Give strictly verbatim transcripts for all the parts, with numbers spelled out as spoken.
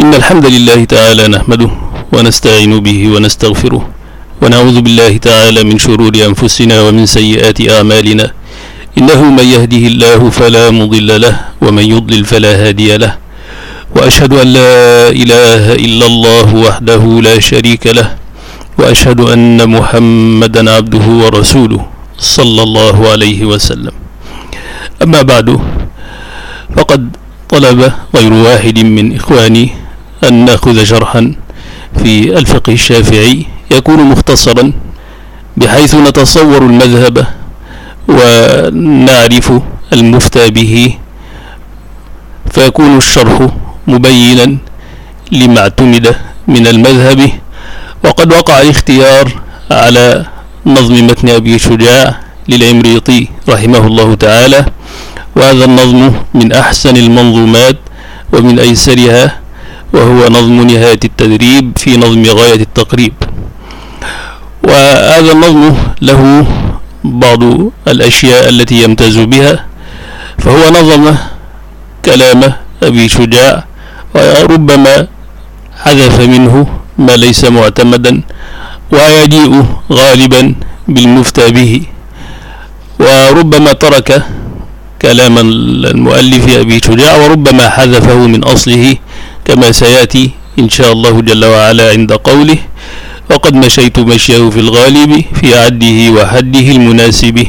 إن الحمد لله تعالى نحمده ونستعين به ونستغفره ونعوذ بالله تعالى من شرور أنفسنا ومن سيئات أعمالنا. إنه من يهده الله فلا مضل له ومن يضلل فلا هادي له، وأشهد أن لا إله إلا الله وحده لا شريك له، وأشهد أن محمدا عبده ورسوله صلى الله عليه وسلم. أما بعد، فقد طلب غير واحد من إخواني أن نأخذ شرحا في الفقه الشافعي يكون مختصرا بحيث نتصور المذهب ونعرف المفتى به، فيكون الشرح مبينا لما اعتمد من المذهب. وقد وقع الاختيار على نظم متن أبي شجاع للعمريطي رحمه الله تعالى، وهذا النظم من أحسن المنظومات ومن أيسرها، وهو نظم نهاية التدريب في نظم غاية التقريب. وهذا النظم له بعض الأشياء التي يمتاز بها، فهو نظم كلام أبي شجاع وربما حذف منه ما ليس معتمدا، ويجيء غالبا بالمفتى به، وربما ترك كلام المؤلف أبي شجاع وربما حذفه من أصله كما سيأتي إن شاء الله جل وعلا عند قوله: وقد مشيت مشيه في الغالب في عده وحده المناسب.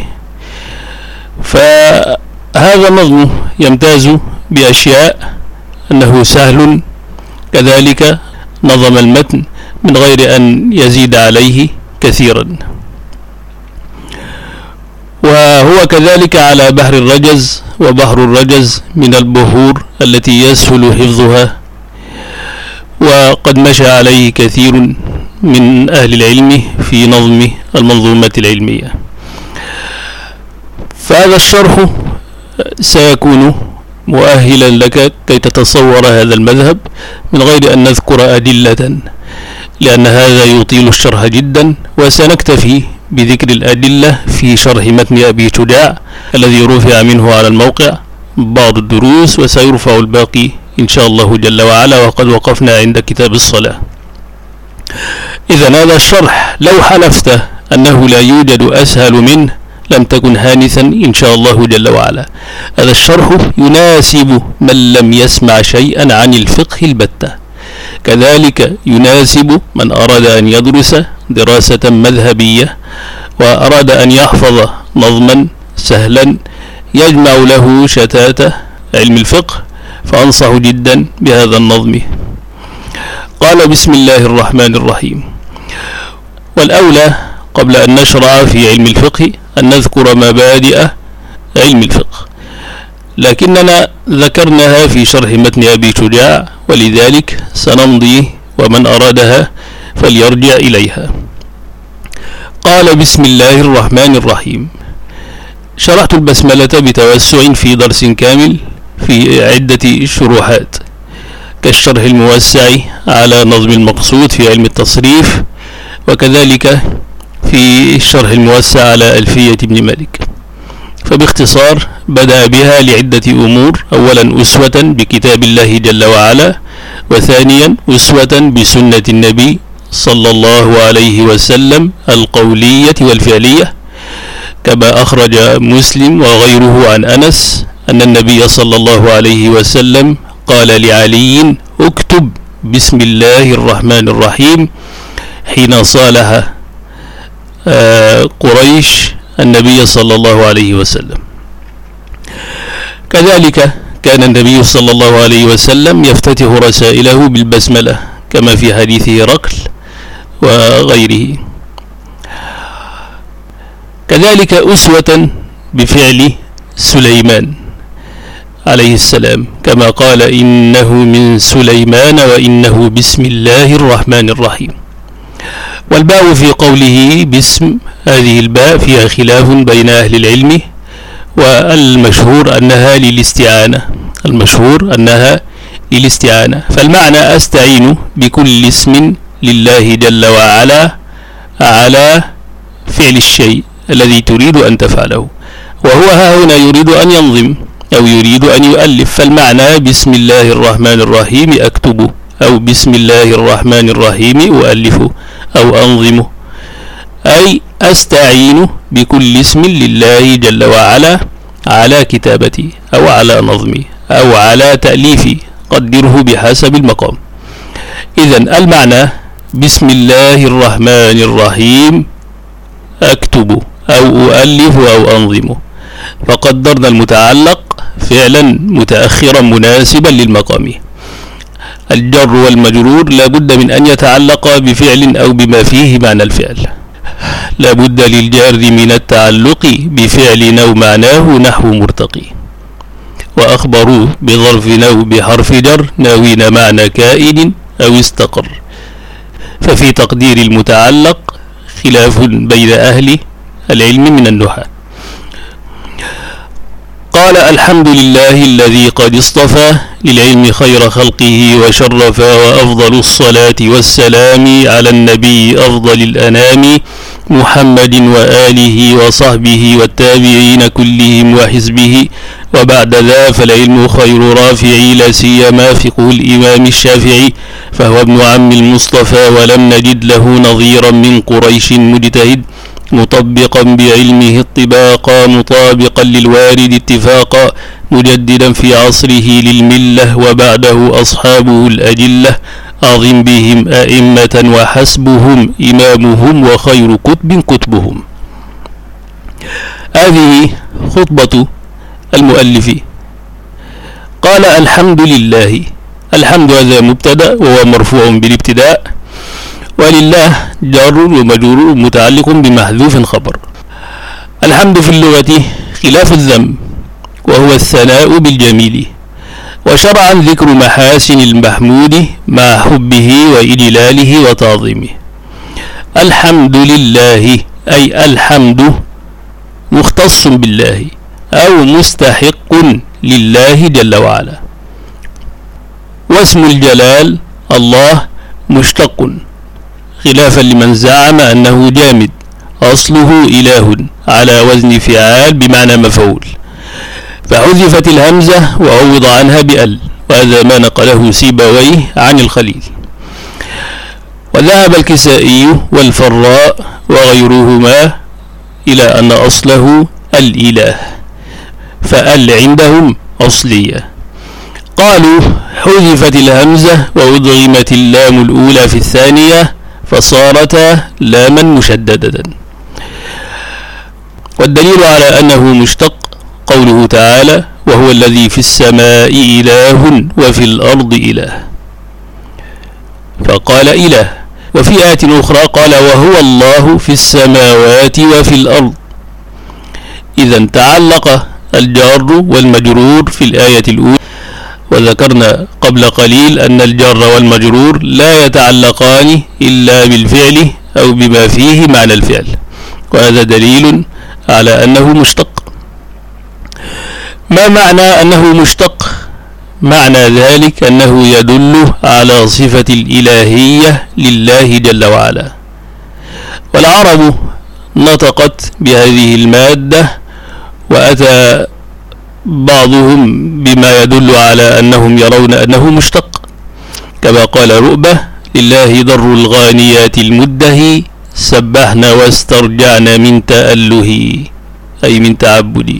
فهذا النظم يمتاز بأشياء: أنه سهل، كذلك نظم المتن من غير أن يزيد عليه كثيرا، وهو كذلك على بحر الرجز، وبحر الرجز من البحور التي يسهل حفظها، وقد مشى عليه كثير من أهل العلم في نظم المنظومات العلمية. فهذا الشرح سيكون مؤهلا لك كي تتصور هذا المذهب من غير أن نذكر أدلة، لأن هذا يطيل الشرح جدا، وسنكتفي بذكر الأدلة في شرح متن أبي شجاع الذي رفع منه على الموقع بعض الدروس، وسيرفع الباقي إن شاء الله جل وعلا، وقد وقفنا عند كتاب الصلاة. إذن هذا الشرح لو حلفت أنه لا يوجد أسهل منه لم تكن هانثا إن شاء الله جل وعلا. هذا الشرح يناسب من لم يسمع شيئا عن الفقه البتة، كذلك يناسب من أراد أن يدرس دراسة مذهبية وأراد أن يحفظ نظما سهلا يجمع له شتات علم الفقه، فأنصح جدا بهذا النظم. قال: بسم الله الرحمن الرحيم. والأولى قبل أن نشرع في علم الفقه أن نذكر مبادئ علم الفقه، لكننا ذكرناها في شرح متن أبي شجاع، ولذلك سنمضي، ومن أرادها فليرجع إليها. قال: بسم الله الرحمن الرحيم. شرحت البسملة بتوسع في درس كامل في عدة شروحات، كالشرح الموسع على نظم المقصود في علم التصريف، وكذلك في الشرح الموسع على ألفية ابن مالك. فباختصار بدأ بها لعدة أمور: أولا أسوة بكتاب الله جل وعلا، وثانيا أسوة بسنة النبي صلى الله عليه وسلم القولية والفعلية، كما أخرج مسلم وغيره عن أنس أن النبي صلى الله عليه وسلم قال لعلي: اكتب بسم الله الرحمن الرحيم، حين صالح قريش النبي صلى الله عليه وسلم. كذلك كان النبي صلى الله عليه وسلم يفتتح رسائله بالبسملة، كما في حديث هرقل وغيره. كذلك أسوة بفعل سليمان عليه السلام، كما قال: إنه من سليمان وإنه بسم الله الرحمن الرحيم. والباء في قوله باسم، هذه الباء فيها خلاف بين أهل العلم، والمشهور أنها للاستعانة، المشهور أنها للاستعانة. فالمعنى: أستعين بكل اسم لله جل وعلا على فعل الشيء الذي تريد أن تفعله. وهو ها هنا يريد أن ينظم أو يريد أن يؤلف، فالمعنى: بسم الله الرحمن الرحيم أكتب أو بسم الله الرحمن الرحيم أؤلفه أو أنظمه، أي أستعين بكل اسم لله جل وعلا على كتابتي أو على نظمي أو على تأليفي، قدره بحسب المقام. إذن المعنى بسم الله الرحمن الرحيم أكتب أو أؤلف أو أنظمه، فقدرنا المتعلق فعلا متأخرا مناسبا للمقام. الجر والمجرور لا بد من أن يتعلق بفعل أو بما فيه معنى الفعل، لا بد للجار من التعلق بفعل أو معناه نحو مرتقي. وأخبروا بظرف أو بحرف جر ناوين معنى كائن أو استقر، ففي تقدير المتعلق خلاف بين أهل العلم من النحاة. قال الحمد لله الذي قد اصطفى للعلم خير خلقه وشرف، وأفضل الصلاة والسلام على النبي أفضل الأنام محمد وآله وصحبه والتابعين كلهم وحزبه. وبعد ذا فالعلم خير رافعي، لا سيما فقه الإمام الشافعي، فهو ابن عم المصطفى ولم نجد له نظيرا من قريش مجتهد، مطبقا بعلمه الطباقا مطابقا للوارد اتفاقا، مجددا في عصره للملة وبعده أصحابه الأجلة، أعظم بهم أئمة وحسبهم إمامهم وخير كتب كتبهم. هذه خطبة المؤلف. قال الحمد لله. الحمد هذا مبتدأ وهو مرفوع بالابتداء، ولله جار ومجرور متعلق بمحذوف خبر. الحمد في اللغة خلاف الذم، وهو الثناء بالجميل، وشرعا ذكر محاسن المحمود مع حبه وإجلاله وتعظيمه. الحمد لله أي الحمد مختص بالله أو مستحق لله جل وعلا. واسم الجلال الله مشتق، خلافا لمن زعم أنه جامد أصله إله على وزن فعال بمعنى مفعول، فحذفت الهمزة وعوض عنها بأل، وهذا ما نقله سيبويه عن الخليل. وذهب الكسائي والفراء وغيرهما إلى أن أصله الإله، فأل عندهم أصلية. قالوا حذفت الهمزة وأدغمت اللام الأولى في الثانية فصارتا لاما مشددة. والدليل على أنه مشتق قوله تعالى وهو الذي في السماء إله وفي الأرض إله، فقال إله. وفي آية أخرى قال وهو الله في السماوات وفي الأرض. إذا تعلق الجار والمجرور في الآية الأولى، وذكرنا قبل قليل أن الجار والمجرور لا يتعلقان إلا بالفعل أو بما فيه معنى الفعل، وهذا دليل على أنه مشتق. ما معنى أنه مشتق؟ معنى ذلك أنه يدل على صفة الإلهية لله جل وعلا. والعرب نطقت بهذه المادة، وأتى بعضهم بما يدل على أنهم يرون أنه مشتق، كما قال رؤبة لله ضر الغانيات المدهي سبحنا واسترجعنا من تأله، أي من تعبدي.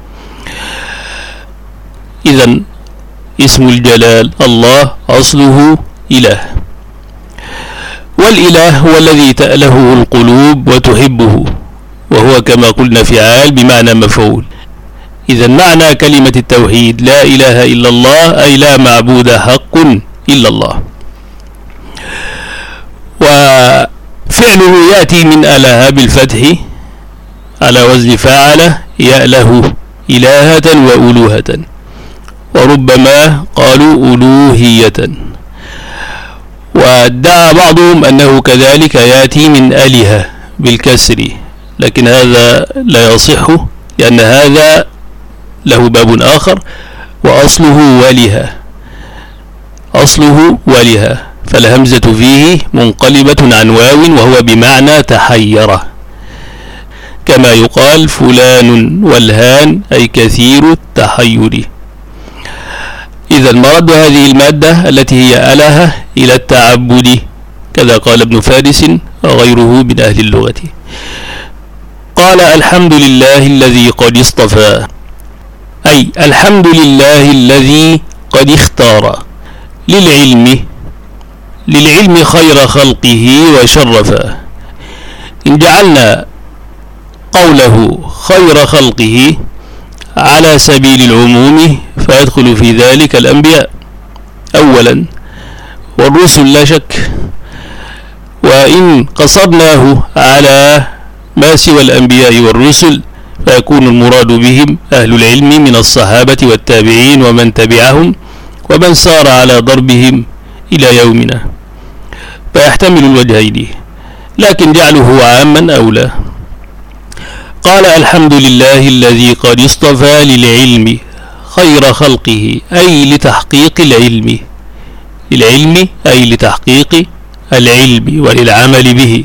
إذن اسم الجلال الله أصله إله، والإله هو الذي تأله القلوب وتحبه، وهو كما قلنا فعال بمعنى مفعول. إذا معنى كلمة التوحيد لا إله إلا الله أي لا معبود حق إلا الله. وفعله يأتي من أله بالفتح على وزن فاعل يأله إلهة وألوهة، وربما قالوا ألوهية. وادعى بعضهم أنه كذلك يأتي من آلهة بالكسر، لكن هذا لا يصح، لأن هذا له باب آخر، وأصله والها، أصله والها، فالهمزة فيه منقلبة عن واو وهو بمعنى تحيرة، كما يقال فلان والهان أي كثير التحير. إذا مرد هذه المادة التي هي أله إلى التعبد، كذا قال ابن فارس وغيره من أهل اللغة. قال الحمد لله الذي قد اصطفى، أي الحمد لله الذي قد اختار للعلم للعلم خير خلقه وشرفه. إن جعلنا قوله خير خلقه على سبيل العموم فيدخل في ذلك الأنبياء أولا والرسل لا شك، وإن قصرناه على ما سوى الأنبياء والرسل فيكون المراد بهم أهل العلم من الصحابة والتابعين ومن تبعهم ومن سار على ضربهم إلى يومنا، فيحتمل الوجهين، لكن جعله عاما أولى. قال الحمد لله الذي قد اصطفى للعلم خير خلقه، أي لتحقيق العلم، للعلم أي لتحقيق العلم وللعمل به.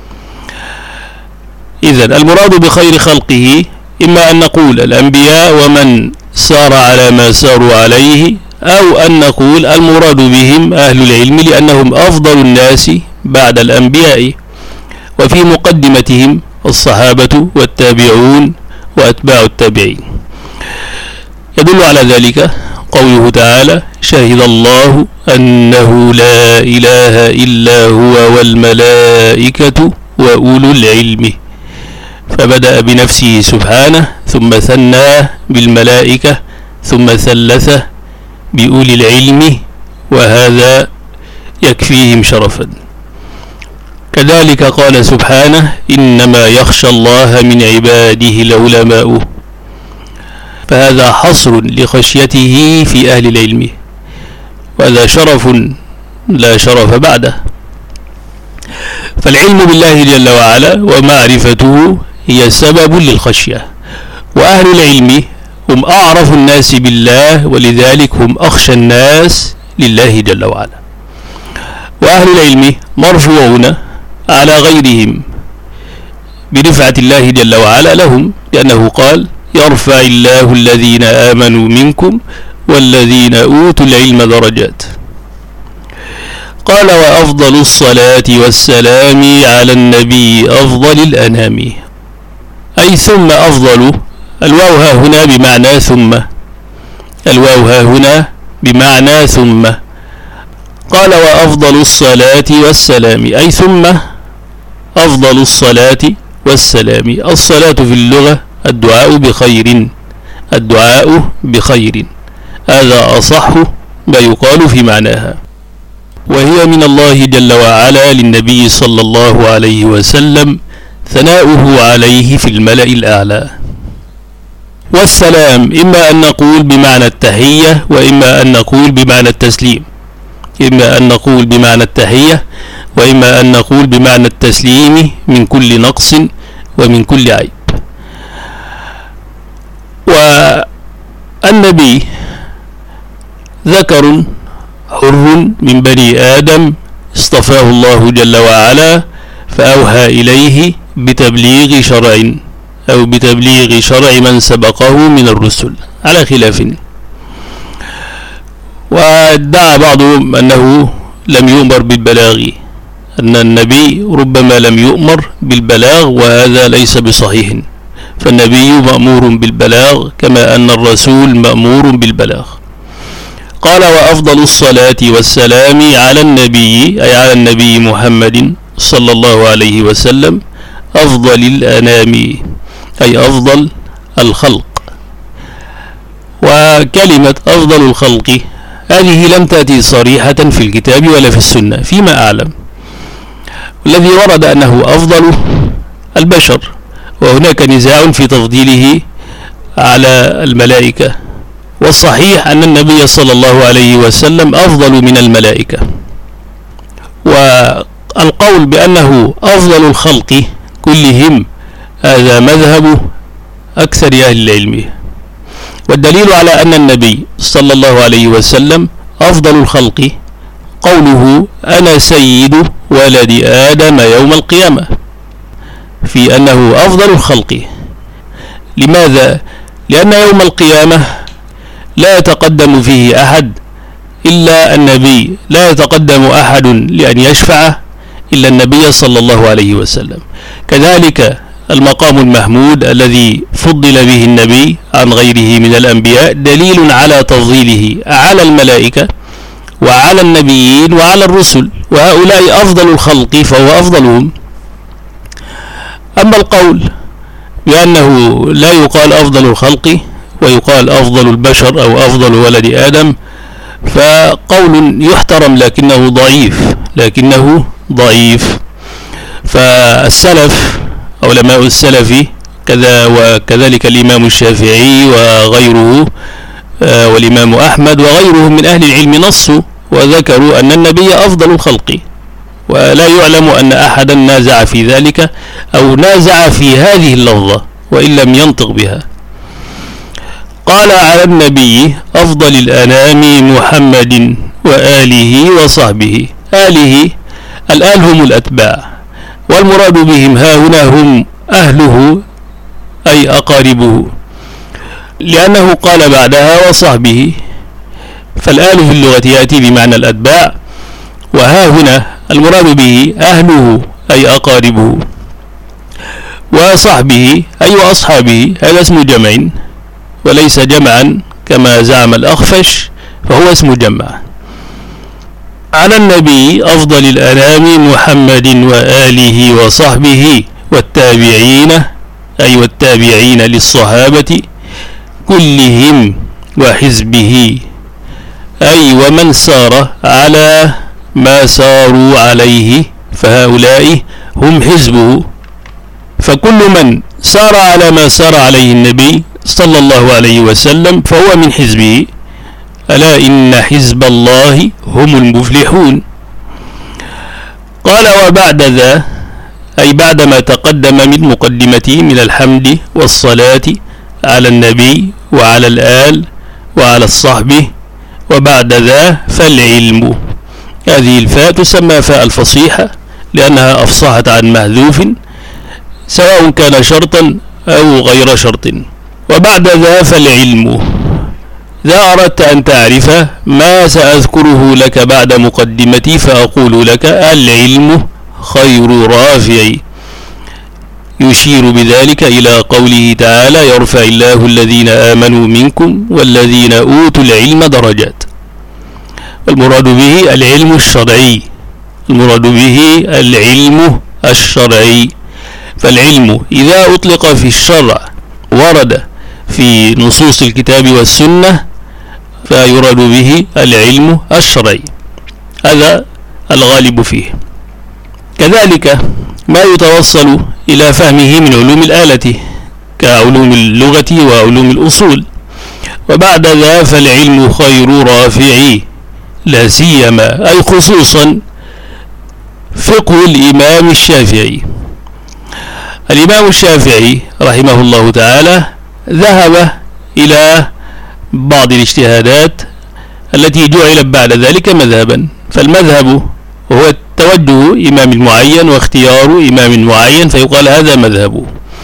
إذن المراد بخير خلقه إما أن نقول الأنبياء ومن سار على ما ساروا عليه، أو أن نقول المراد بهم أهل العلم لأنهم أفضل الناس بعد الأنبياء، وفي مقدمتهم الصحابة والتابعون وأتباع التابعين. يدل على ذلك قوله تعالى شهد الله أنه لا إله إلا هو والملائكة وأولو العلم، فبدأ بنفسه سبحانه ثم ثناه بالملائكة ثم ثلثه بأولي العلم، وهذا يكفيهم شرفا. كذلك قال سبحانه إنما يخشى الله من عباده العلماء، فهذا حصر لخشيته في أهل العلم، وهذا شرف لا شرف بعده. فالعلم بالله جل وعلا ومعرفته هي سبب للخشية، وأهل العلم هم أعرف الناس بالله، ولذلك هم أخشى الناس لله جل وعلا. وأهل العلم مرفوعون على غيرهم برفعة الله جل وعلا لهم، لأنه قال يرفع الله الذين آمنوا منكم والذين أوتوا العلم درجات. قال وأفضل الصلاة والسلام على النبي أفضل الأنام، أي ثم أفضل. الواو ها هنا بمعنى ثم، الواو ها هنا بمعنى ثم. قال وأفضل الصلاة والسلام، أي ثم أفضل الصلاة والسلام. الصلاة في اللغة الدعاء بخير، الدعاء بخير، هذا أصح ما يقال في معناها، وهي من الله جل وعلا للنبي صلى الله عليه وسلم ثناؤه عليه في الملأ الأعلى. والسلام إما أن نقول بمعنى التحية وإما أن نقول بمعنى التسليم، إما أن نقول بمعنى التحية وإما أن نقول بمعنى التسليم من كل نقص ومن كل عيب. والنبي ذكر حر من بني آدم اصطفاه الله جل وعلا فأوحى إليه بتبليغ شرع أو بتبليغ شرع من سبقه من الرسل على خلاف. وادعى بعضهم أنه لم يؤمر بالبلاغ، أن النبي ربما لم يؤمر بالبلاغ، وهذا ليس بصحيح، فالنبي مأمور بالبلاغ كما أن الرسول مأمور بالبلاغ. قال وأفضل الصلاة والسلام على النبي، أي على النبي محمد صلى الله عليه وسلم أفضل الأنام، أي أفضل الخلق. وكلمة أفضل الخلق هذه لم تأتي صريحة في الكتاب ولا في السنة فيما أعلم، الذي ورد أنه أفضل البشر، وهناك نزاع في تفضيله على الملائكة، والصحيح أن النبي صلى الله عليه وسلم أفضل من الملائكة. والقول بأنه أفضل الخلق كلهم هذا مذهب أكثر أهل العلم، والدليل على أن النبي صلى الله عليه وسلم أفضل الخلق قوله أنا سيد ولد آدم يوم القيامة، في أنه أفضل الخلق. لماذا؟ لأن يوم القيامة لا يتقدم فيه أحد إلا النبي، لا يتقدم أحد لأن يشفع إلا النبي صلى الله عليه وسلم. كذلك المقام المحمود الذي فضل به النبي عن غيره من الأنبياء دليل على تفضيله على الملائكة وعلى النبيين وعلى الرسل، وهؤلاء أفضل الخلق فهو أفضلهم. أما القول بأنه لا يقال أفضل الخلق ويقال أفضل البشر أو أفضل ولد آدم فقول يحترم لكنه ضعيف لكنه ضعيف. فالسلف علماء السلف كذا وكذلك الإمام الشافعي وغيره والإمام أحمد وغيرهم من أهل العلم نصوا وذكروا أن النبي أفضل الخلق، ولا يعلم أن أحدا نازع في ذلك أو نازع في هذه اللفظة وإن لم ينطق بها. قال على النبي أفضل الأنام محمد وآله وصحبه. آله الآل هم الأتباع، والمراد بهم ها هنا هم أهله أي أقاربه، لأنه قال بعدها وصحبه، فالآل في اللغة يأتي بمعنى الأتباع، وها هنا المراد به أهله أي أقاربه، وصحبه أي وأصحابه هذا اسم جمع وليس جمعا كما زعم الأخفش، فهو اسم جمع. على النبي أفضل الأنام محمد وآله وصحبه والتابعين أي والتابعين للصحابة كلهم وحزبه أي ومن سار على ما ساروا عليه، فهؤلاء هم حزبه. فكل من سار على ما سار عليه النبي صلى الله عليه وسلم فهو من حزبه. ألا إن حزب الله هم المفلحون. قال وبعد ذا أي بعدما تقدم من مقدمته من الحمد والصلاة على النبي وعلى الآل وعلى الصحبه، وبعد ذا فالعلم. هذه الفاء تسمى فاء الفصيحة لأنها أفصحت عن محذوف سواء كان شرطا أو غير شرط. وبعد ذا فالعلم، إذا أردت أن تعرف ما سأذكره لك بعد مقدمتي فأقول لك العلم خير رافع، يشير بذلك إلى قوله تعالى يرفع الله الذين آمنوا منكم والذين أوتوا العلم درجات. المراد به العلم الشرعي، المراد به العلم الشرعي. فالعلم إذا أطلق في الشرع ورد في نصوص الكتاب والسنة فيراد به العلم الشرعي، هذا الغالب فيه. كذلك ما يتوصل إلى فهمه من علوم الآلة كعلوم اللغة وعلوم الأصول. وبعد ذا فالعلم خير رافع، لا سيما أي خصوصا فقه الإمام الشافعي. الإمام الشافعي رحمه الله تعالى ذهب إلى بعض الاجتهادات التي جعلت بعد ذلك مذهبا. فالمذهب هو توجه إمام معين واختيار إمام معين فيقال هذا مذهبه.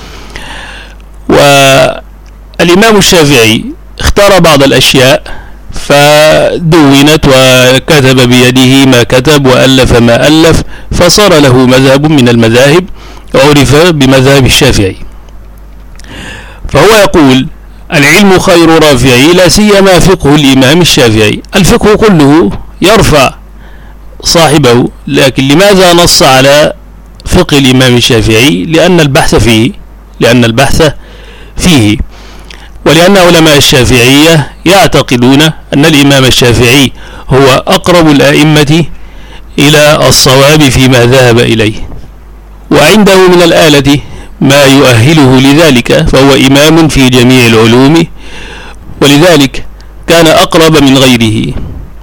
والإمام الشافعي اختار بعض الأشياء فدونت وكتب بيده ما كتب وألف ما ألف فصار له مذهب من المذاهب وعرف بمذهب الشافعي. فهو يقول العلم خير رافع، لا سيما فقه الإمام الشافعي. الفقه كله يرفع صاحبه، لكن لماذا نص على فقه الإمام الشافعي؟ لأن البحث فيه لأن البحث فيه ولأن علماء الشافعية يعتقدون أن الإمام الشافعي هو أقرب الأئمة إلى الصواب فيما ذهب إليه، وعنده من الآلة ما يؤهله لذلك، فهو إمام في جميع العلوم ولذلك كان أقرب من غيره.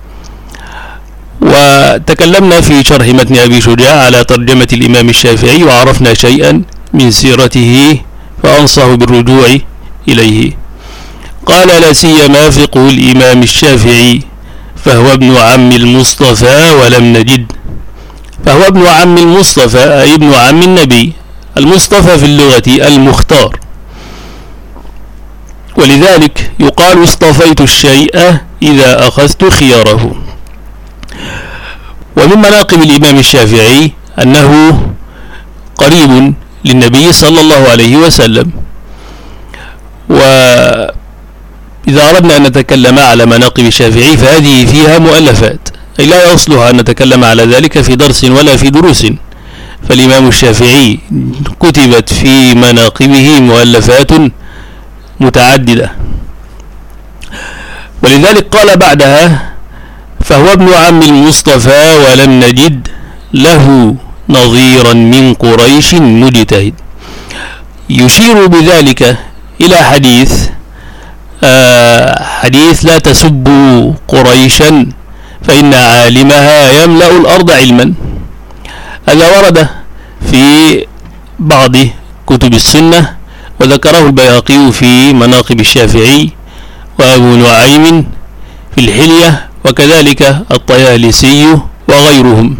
وتكلمنا في شرح متن أبي شجاع على ترجمة الإمام الشافعي وعرفنا شيئا من سيرته فأنصح بالرجوع إليه. قال لا سيما فقه الإمام الشافعي فهو ابن عم المصطفى ولم نجد. فهو ابن عم المصطفى أي ابن عم النبي. المصطفى في اللغة المختار، ولذلك يقال اصطفيت الشيء إذا أخذت خياره. ومن مناقب الإمام الشافعي أنه قريب للنبي صلى الله عليه وسلم. وإذا أردنا أن نتكلم على مناقب الشافعي فهذه فيها مؤلفات، أي لا يصلح أن نتكلم على ذلك في درس ولا في دروس، فالإمام الشافعي كتبت في مناقبه مؤلفات متعددة. ولذلك قال بعدها: فهو ابن عم المصطفى ولم نجد له نظيرا من قريش مجتهد. يشير بذلك إلى حديث آه حديث لا تسبوا قريشا فإن عالمها يملأ الأرض علما. هذا ورد في بعض كتب السنة، وذكره البيهقي في مناقب الشافعي، وأبو نعيم في الحلية، وكذلك الطيالسي وغيرهم.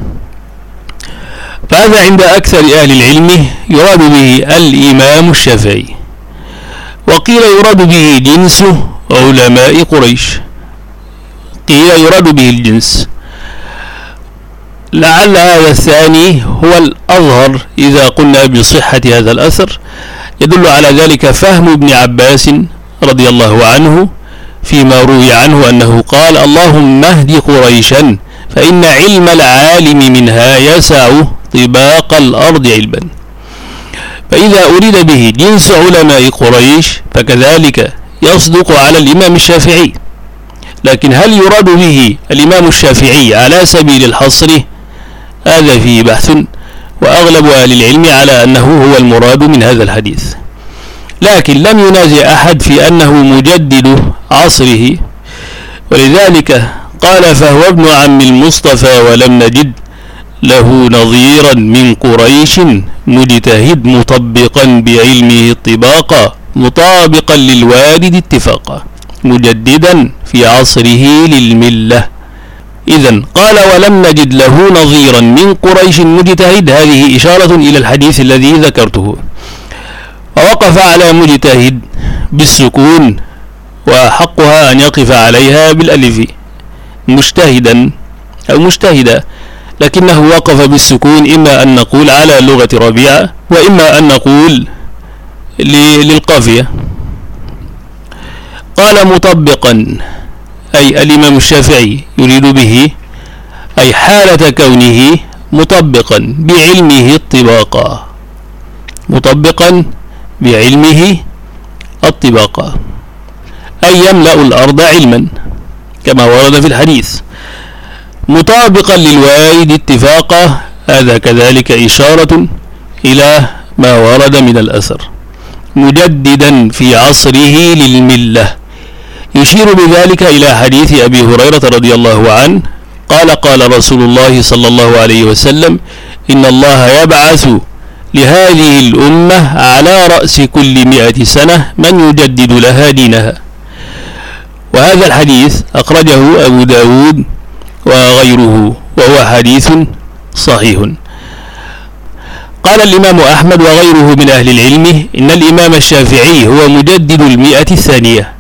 فهذا عند أكثر أهل العلم يراد به الإمام الشافعي، وقيل يراد به جنس علماء قريش، قيل يراد به الجنس. لعل هذا الثاني هو الأظهر إذا قلنا بصحة هذا الأثر. يدل على ذلك فهم ابن عباس رضي الله عنه فيما روي عنه أنه قال: اللهم اهد قريشا فإن علم العالم منها يسع طباق الأرض علما. فإذا أريد به جنس علماء قريش فكذلك يصدق على الإمام الشافعي. لكن هل يراد به الإمام الشافعي على سبيل الحصر؟ هذا فيه بحث، وأغلب أهل العلم على أنه هو المراد من هذا الحديث، لكن لم ينازع أحد في أنه مجدد عصره. ولذلك قال: فهو ابن عم المصطفى ولم نجد له نظيرا من قريش مجتهد مطبقا بعلمه الطباقا مطابقا للوارد اتفاقا مجددا في عصره للملة. إذن قال: ولم نجد له نظيرا من قريش مجتهد، هذه إشارة إلى الحديث الذي ذكرته. ووقف على مجتهد بالسكون، وحقها أن يقف عليها بالألف، مجتهدا أو مجتهدا، لكنه وقف بالسكون إما أن نقول على لغة ربيعة، وإما أن نقول للقافية. قال: مطبقا، أي الإمام الشافعي يريد به أي حالة كونه مطبقا بعلمه الطباقة، مطبقا بعلمه الطباقة، أي يملأ الأرض علما كما ورد في الحديث، مطابقا للوارد اتفاقا. هذا كذلك إشارة إلى ما ورد من الأثر، مجددا في عصره للملة، يشير بذلك إلى حديث أبي هريرة رضي الله عنه قال: قال رسول الله صلى الله عليه وسلم: إن الله يبعث لهذه الأمة على رأس كل مئة سنة من يجدد لها دينها. وهذا الحديث أخرجه أبو داود وغيره، وهو حديث صحيح. قال الإمام أحمد وغيره من أهل العلم إن الإمام الشافعي هو مجدد المئة الثانية،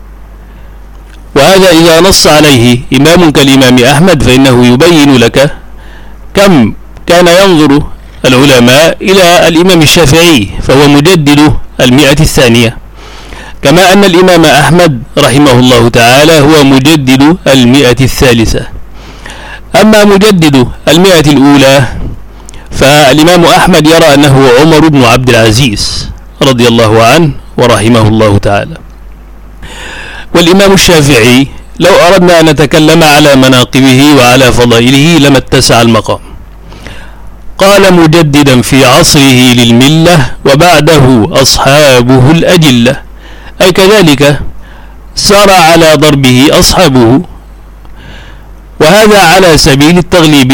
وهذا إذا نص عليه إمام كالإمام أحمد فإنه يبين لك كم كان ينظر العلماء إلى الإمام الشافعي، فهو مجدد المئة الثانية، كما أن الإمام أحمد رحمه الله تعالى هو مجدد المئة الثالثة. أما مجدد المئة الأولى فالإمام أحمد يرى أنه عمر بن عبد العزيز رضي الله عنه ورحمه الله تعالى. والإمام الشافعي لو أردنا أن نتكلم على مناقبه وعلى فضائله لما اتسع المقام. قال: مجددا في عصره للملة وبعده أصحابه الأجلة، أي كذلك سار على ضربه أصحابه، وهذا على سبيل التغليب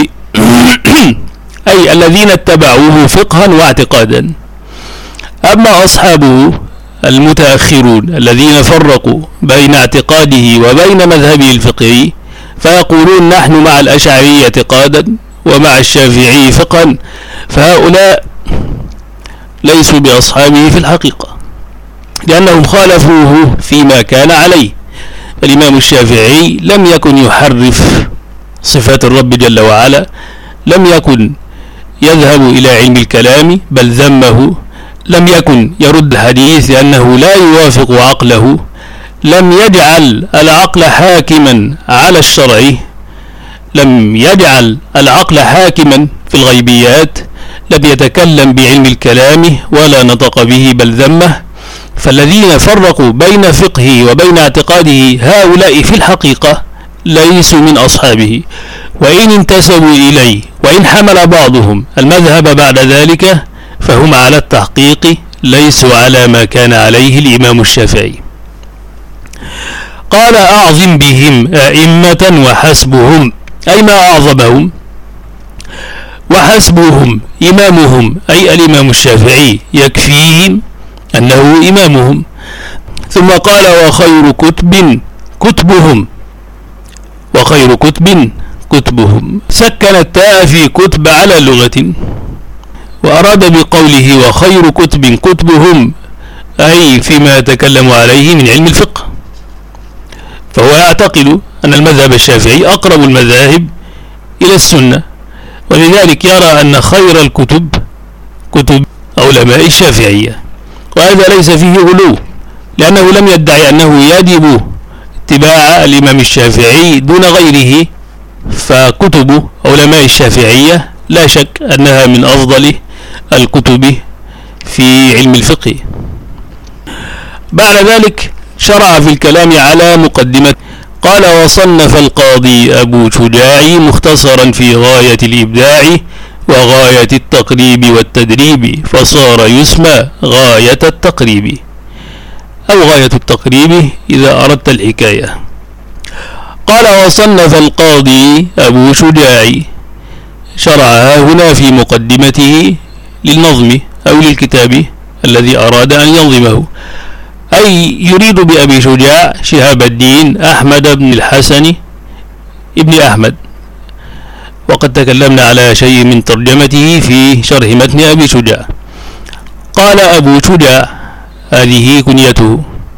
أي الذين اتبعوه فقها واعتقادا. أما أصحابه المتأخرون الذين فرقوا بين اعتقاده وبين مذهبه الفقهي فيقولون نحن مع الأشعري اعتقادا ومع الشافعي فقها، فهؤلاء ليسوا بأصحابه في الحقيقة. لأنهم خالفوه فيما كان عليه. الإمام الشافعي لم يكن يحرف صفات الرب جل وعلا، لم يكن يذهب إلى علم الكلام بل ذمه، لم يكن يرد الحديث لأنه لا يوافق عقله، لم يجعل العقل حاكما على الشرع، لم يجعل العقل حاكما في الغيبيات، لم يتكلم بعلم الكلام ولا نطق به بل ذمه. فالذين فرقوا بين فقهه وبين اعتقاده هؤلاء في الحقيقة ليسوا من أصحابه، وإن انتسبوا إليه وإن حمل بعضهم المذهب بعد ذلك فهم على التحقيق ليسوا على ما كان عليه الإمام الشافعي. قال أعظم بهم أئمة وحسبهم، أي ما أعظمهم، وحسبهم إمامهم أي الإمام الشافعي يكفيهم أنه إمامهم. ثم قال وخير كتب كتبهم، وخير كتب كتبهم، سكن التاء في كتب على لغة، وأراد بقوله وخير كتب كتبهم أي فيما يتكلم عليه من علم الفقه. فهو يعتقد أن المذهب الشافعي أقرب المذاهب إلى السنة، ولذلك يرى أن خير الكتب كتب علماء الشافعية، وهذا ليس فيه غلو، لأنه لم يدعي أنه يجب اتباع الإمام الشافعي دون غيره. فكتب علماء الشافعية لا شك أنها من أفضل الكتب في علم الفقه. بعد ذلك شرع في الكلام على مقدمة. قال وصنف القاضي أبو شجاع مختصرا في غاية الإبداع وغاية التقريب والتدريب، فصار يسمى غاية التقريب أو غاية التقريب إذا أردت الحكاية. قال وصنف القاضي أبو شجاع، شرعها هنا في مقدمته للنظم أو للكتاب الذي أراد أن ينظمه، أي يريد بأبي شجاع شهاب الدين أحمد بن الحسن ابن أحمد، وقد تكلمنا على شيء من ترجمته في شرح متن أبي شجاع. قال أبو شجاع هذه كنيته،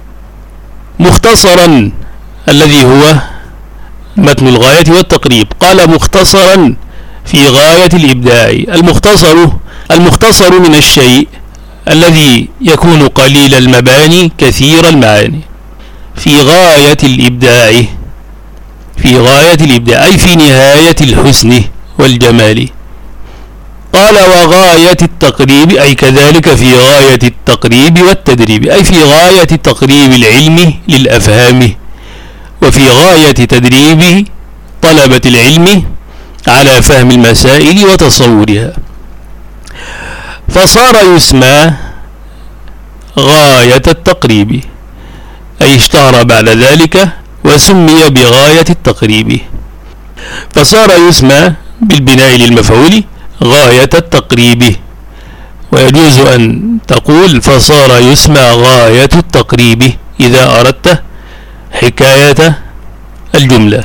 مختصرا الذي هو متن الغاية والتقريب، قال مختصرا في غاية الإبداع. المختصر المختصر من الشيء الذي يكون قليل المباني كثير المعاني، في غاية الإبداع، في غاية الإبداع أي في نهاية الحسن والجمال. قال وغاية التقريب أي كذلك في غاية التقريب والتدريب، أي في غاية تقريب العلم للأفهام، وفي غاية تدريب طلبة العلم على فهم المسائل وتصورها، فصار يسمى غاية التقريب، أي اشتهر بعد ذلك وسمي بغاية التقريب، فصار يسمى بالبناء للمفعول غاية التقريب. ويجوز أن تقول فصار يسمى غاية التقريب إذا أردت حكاية الجملة.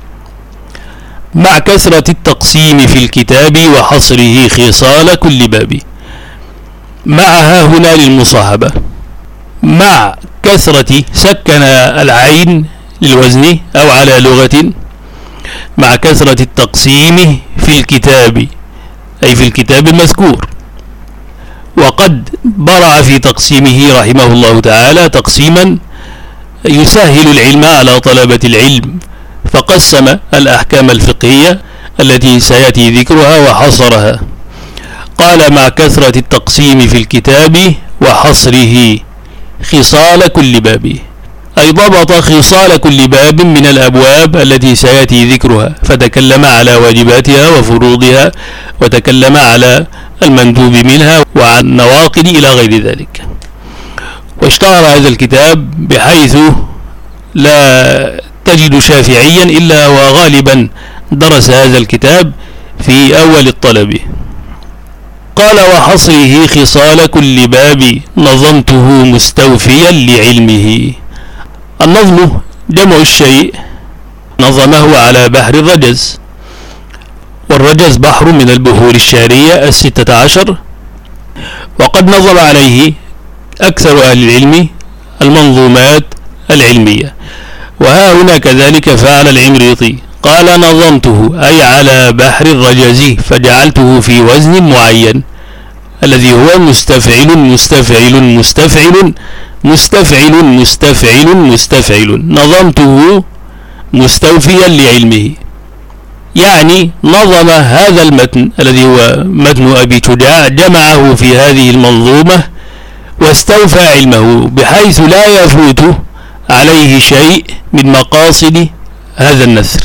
مع كثرة التقسيم في الكتاب وحصره خصال كل باب، معها هنا للمصاحبة، مع كثرة سكن العين للوزن أو على لغة، مع كثرة التقسيم في الكتاب أي في الكتاب المذكور، وقد برع في تقسيمه رحمه الله تعالى تقسيما يسهل العلم على طلبة العلم، فقسم الأحكام الفقهية التي سيأتي ذكرها وحصرها. قال مع كثرة التقسيم في الكتاب وحصره خصال كل باب، أي ضبط خصال كل باب من الأبواب التي سيأتي ذكرها، فتكلم على واجباتها وفروضها، وتكلم على المندوب منها وعن نواقض إلى غير ذلك. واشتهر هذا الكتاب بحيث لا تجد شافعيا إلا وغالبا درس هذا الكتاب في أول الطلب. قال وحصره خصال كل باب نظمته مستوفيا لعلمه. النظم جمع الشيء، نظمه على بحر الرجز، والرجز بحر من البحور الشعرية الستة عشر، وقد نظم عليه أكثر أهل العلم المنظومات العلمية. وها هنا كذلك فعل العمريطي، قال نظمته أي على بحر الرجز فجعلته في وزن معين الذي هو مستفعل مستفعل مستفعل مستفعل مستفعل مستفعل، نظمته مستوفيا لعلمه، يعني نظم هذا المتن الذي هو متن أبي شجاع، جمعه في هذه المنظومة واستوفى علمه بحيث لا يفوت عليه شيء من مقاصد هذا النثر.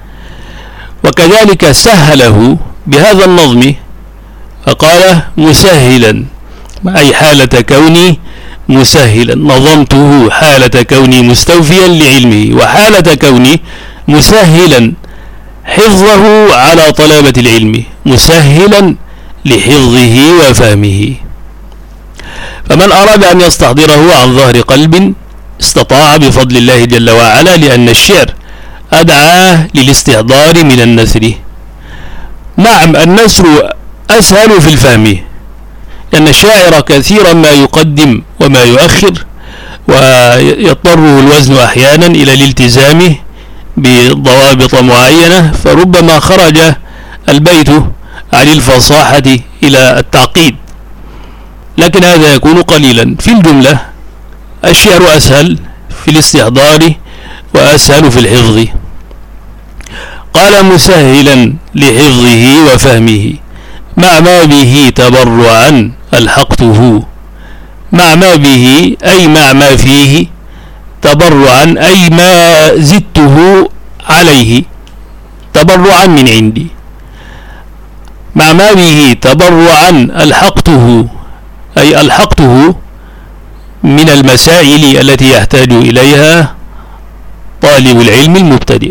وكذلك سهله بهذا النظم فقال مسهلا، أي حالة كوني مسهلا، نظمته حالة كوني مستوفيا لعلمه وحالة كوني مسهلا حفظه على طلبة العلم، مسهلا لحفظه وفهمه. فمن أراد أن يستحضره عن ظهر قلب استطاع بفضل الله جل وعلا، لأن الشعر أدعاه للاستحضار من النثر. نعم النثر أسهل في الفهم، لأن الشاعر كثيرا ما يقدم وما يؤخر، ويضطره الوزن أحيانا إلى الالتزام بضوابط معينة، فربما خرج البيت عن الفصاحة إلى التعقيد، لكن هذا يكون قليلا. في الجملة الشعر أسهل في الاستحضار وأسهل في الحفظ. قال مسهلا لحفظه وفهمه، مع ما به تبرعا ألحقته، مع ما به أي مع ما فيه، تبرعا أي ما زدته عليه تبرعا من عندي، مع ما به تبرعا ألحقته أي ألحقته من المسائل التي يحتاج إليها طالب العلم المبتدئ،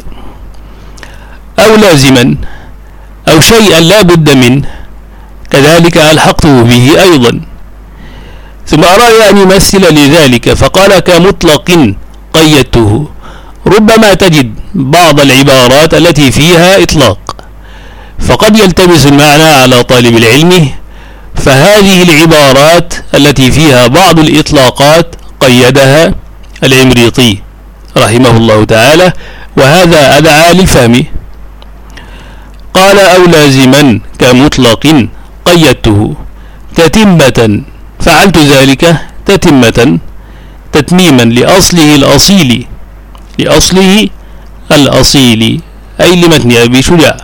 أو لازما أو شيئا لا بد منه كذلك ألحقته به أيضا. ثم أراد أن يمثل لذلك فقال كمطلق قيدته. ربما تجد بعض العبارات التي فيها إطلاق فقد يلتبس المعنى على طالب العلم، فهذه العبارات التي فيها بعض الإطلاقات قيدها العمريطي رحمه الله تعالى، وهذا أدعى للفهم. قال أو لازما كمطلق قيدته تتمة، فعلت ذلك تتمة تتميما لأصله الأصيل، لأصله الأصيل أي لمتن أبي شجاع.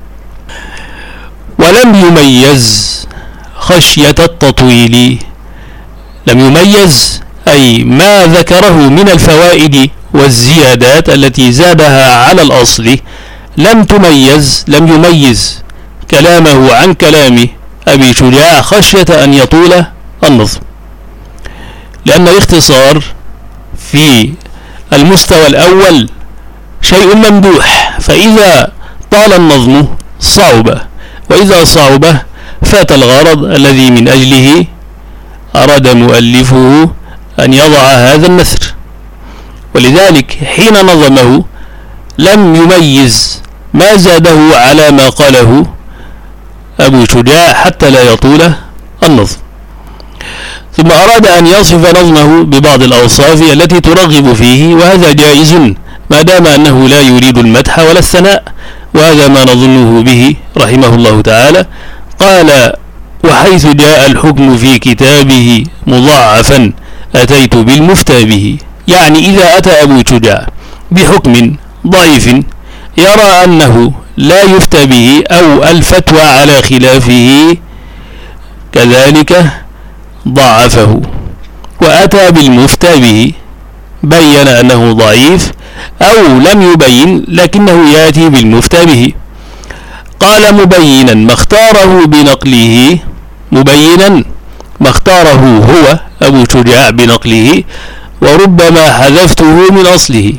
ولم يميز خشية التطويل، لم يميز أي ما ذكره من الفوائد والزيادات التي زادها على الأصل، لم تميز لم يميز كلامه عن كلام أبي شجاع خشية أن يطول النظم، لأن الاختصار في المستوى الأول شيء ممدوح، فإذا طال النظم صعب، وإذا صعب فات الغرض الذي من أجله أراد مؤلفه أن يضع هذا النثر. ولذلك حين نظمه لم يميز ما زاده على ما قاله أبو شجاع حتى لا يطول النظم. ثم أراد أن يصف نظمه ببعض الأوصاف التي ترغب فيه، وهذا جائز ما دام أنه لا يريد المدح ولا الثناء، وهذا ما نظنه به رحمه الله تعالى. قال وحيث جاء الحكم في كتابه مضاعفا أتيت بالمفتى به، يعني إذا أتى أبو شجاع بحكم ضعيف يرى أنه لا يفتى به أو الفتوى على خلافه كذلك ضعفه، وأتى بالمفتى به بين أنه ضعيف أو لم يبين لكنه يأتي بالمفتى به. قال مبينا ما اختاره بنقله، مبينا ما اختاره هو أبو شجاع بنقله، وربما حذفته من أصله.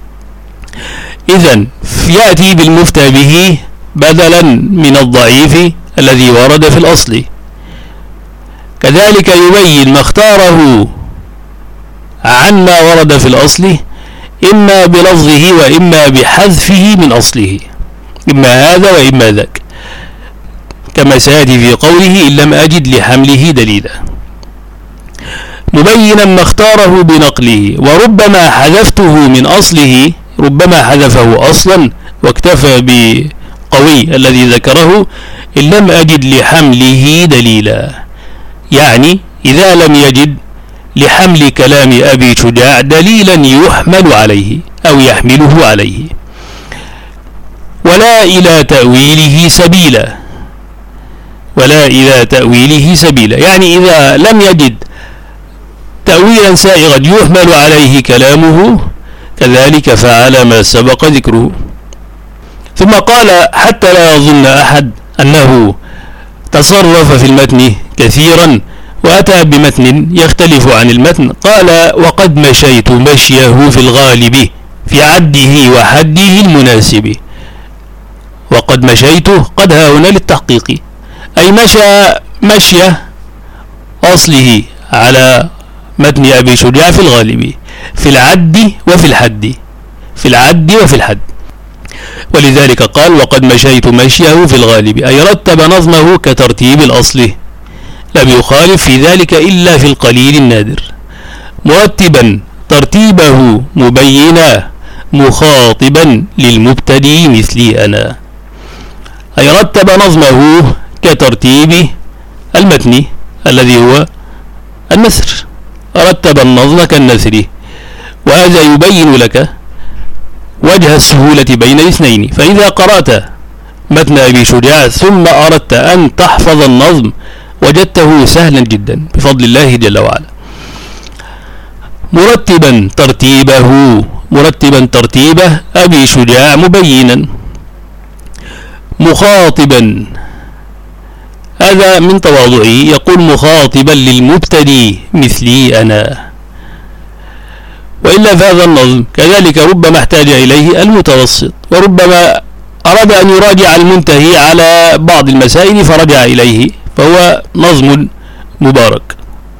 إذن يأتي بالمفتى به بدلا من الضعيف الذي ورد في الأصل. كذلك يبين ما اختاره عن ما ورد في الأصل، إما بلفظه وإما بحذفه من أصله، إما هذا وإما ذاك، كما سيأتي في قوله إن لم أجد لحمله دليلا. مبينا ما اختاره بنقله، وربما حذفته من أصله، ربما حذفه أصلا واكتفى بقوي الذي ذكره إن لم أجد لحمله دليلا. يعني إذا لم يجد لحمل كلام أبي شجاع دليلا يحمل عليه أو يحمله عليه، ولا إلى تأويله سبيلا، ولا إلى تأويله سبيلا، يعني إذا لم يجد تأويلا سائغا يحمل عليه كلامه كذلك فعل ما سبق ذكره. ثم قال حتى لا يظن أحد أنه تصرف في المتن كثيرا وأتى بمتن يختلف عن المتن، قال وقد مشيت مشيه في الغالب في عده وحده المناسب. وقد مشيت قد ها هنا للتحقيق، أي مشى مشيه أصله على متن أبي شجاع في الغالب في العد وفي الحد، في العد وفي الحد. ولذلك قال وقد مشيت مشيه في الغالب، أي رتب نظمه كترتيب الأصل، لم يخالف في ذلك إلا في القليل النادر، مرتبا ترتيبه مبينا مخاطبا للمبتدي مثلي أنا، أي رتب نظمه كترتيب المتن الذي هو النثر، رتب النظم كالنثر. وهذا يبين لك وجه السهولة بين الاثنين. فإذا قرأت متن أبي شجاع ثم أردت أن تحفظ النظم وجدته سهلا جدا بفضل الله جل وعلا. مرتبا ترتيبه، مرتبا ترتيبه أبي شجاع مبينا، مخاطبا، هذا من تواضعه يقول مخاطبا للمبتدي مثلي أنا. وإلا فهذا النظم كذلك ربما احتاج إليه المتوسط، وربما أراد أن يراجع المنتهي على بعض المسائل فرجع إليه، فهو نظم مبارك.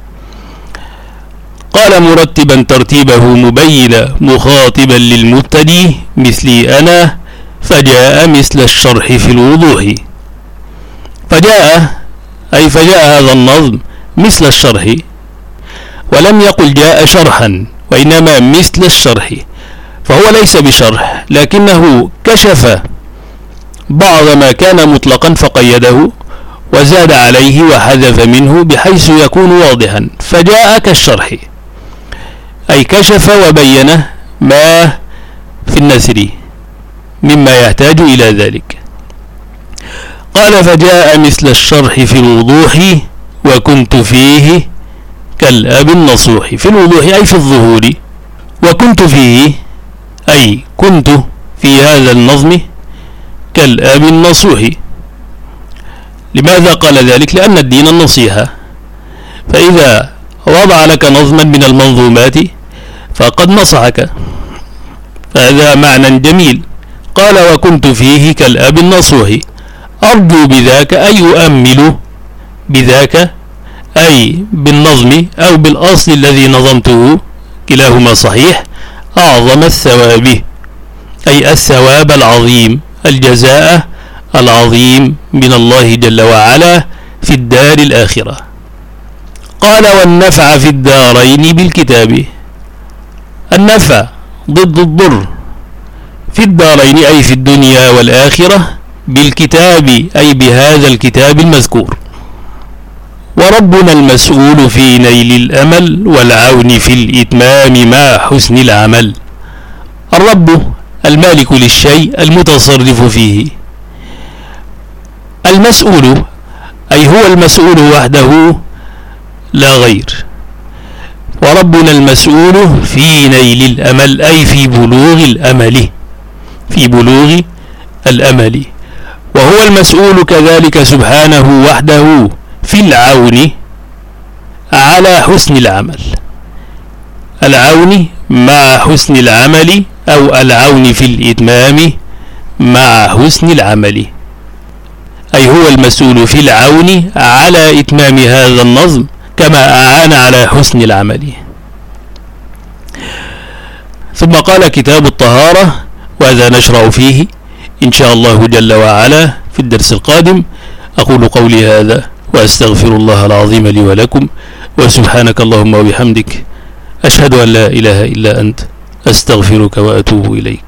قال مرتبا ترتيبه مبينا مخاطبا للمبتدي مثلي أنا، فجاء مثل الشرح في الوضوح. فجاء أي فجاء هذا النظم مثل الشرح، ولم يقل جاء شرحا، وإنما مثل الشرح، فهو ليس بشرح لكنه كشف بعض ما كان مطلقا فقيده وزاد عليه وحذف منه بحيث يكون واضحا، فجاء كالشرح، أي كشف وبين ما في النثر مما يحتاج إلى ذلك. قال فجاء مثل الشرح في الوضوح وكنت فيه كالأب النصوح. في الوضوح أي في الظهور، وكنت فيه أي كنت في هذا النظم كالأب النصوح. لماذا قال ذلك؟ لأن الدين النصيحة، فإذا وضع لك نظما من المنظومات فقد نصحك، فهذا معنى جميل. قال وكنت فيه كالأب النصوح، أرجو بذاك أي أؤمل بذاك أي بالنظم أو بالأصل الذي نظمته كلاهما صحيح أعظم الثواب، أي الثواب العظيم، الجزاء العظيم من الله جل وعلا في الدار الآخرة. قال والنفع في الدارين بالكتاب، النفع ضد الضر، في الدارين أي في الدنيا والآخرة، بالكتاب أي بهذا الكتاب المذكور. وربنا المسؤول في نيل الأمل والعون في الإتمام مع حسن العمل. الرب المالك للشيء المتصرف فيه، المسؤول أي هو المسؤول وحده لا غير. وربنا المسؤول في نيل الأمل أي في بلوغ الأمل، في بلوغ الأمل. وهو المسؤول كذلك سبحانه وحده في العون على حسن العمل، العون مع حسن العمل أو العون في الإتمام مع حسن العمل، أي هو المسؤول في العون على إتمام هذا النظم كما أعان على حسن العمل. ثم قال كتاب الطهارة، وهذا نشرع فيه إن شاء الله جل وعلا في الدرس القادم. أقول قولي هذا وأستغفر الله العظيم لي ولكم، وسبحانك اللهم وبحمدك، أشهد أن لا إله إلا أنت، أستغفرك وأتوب إليك.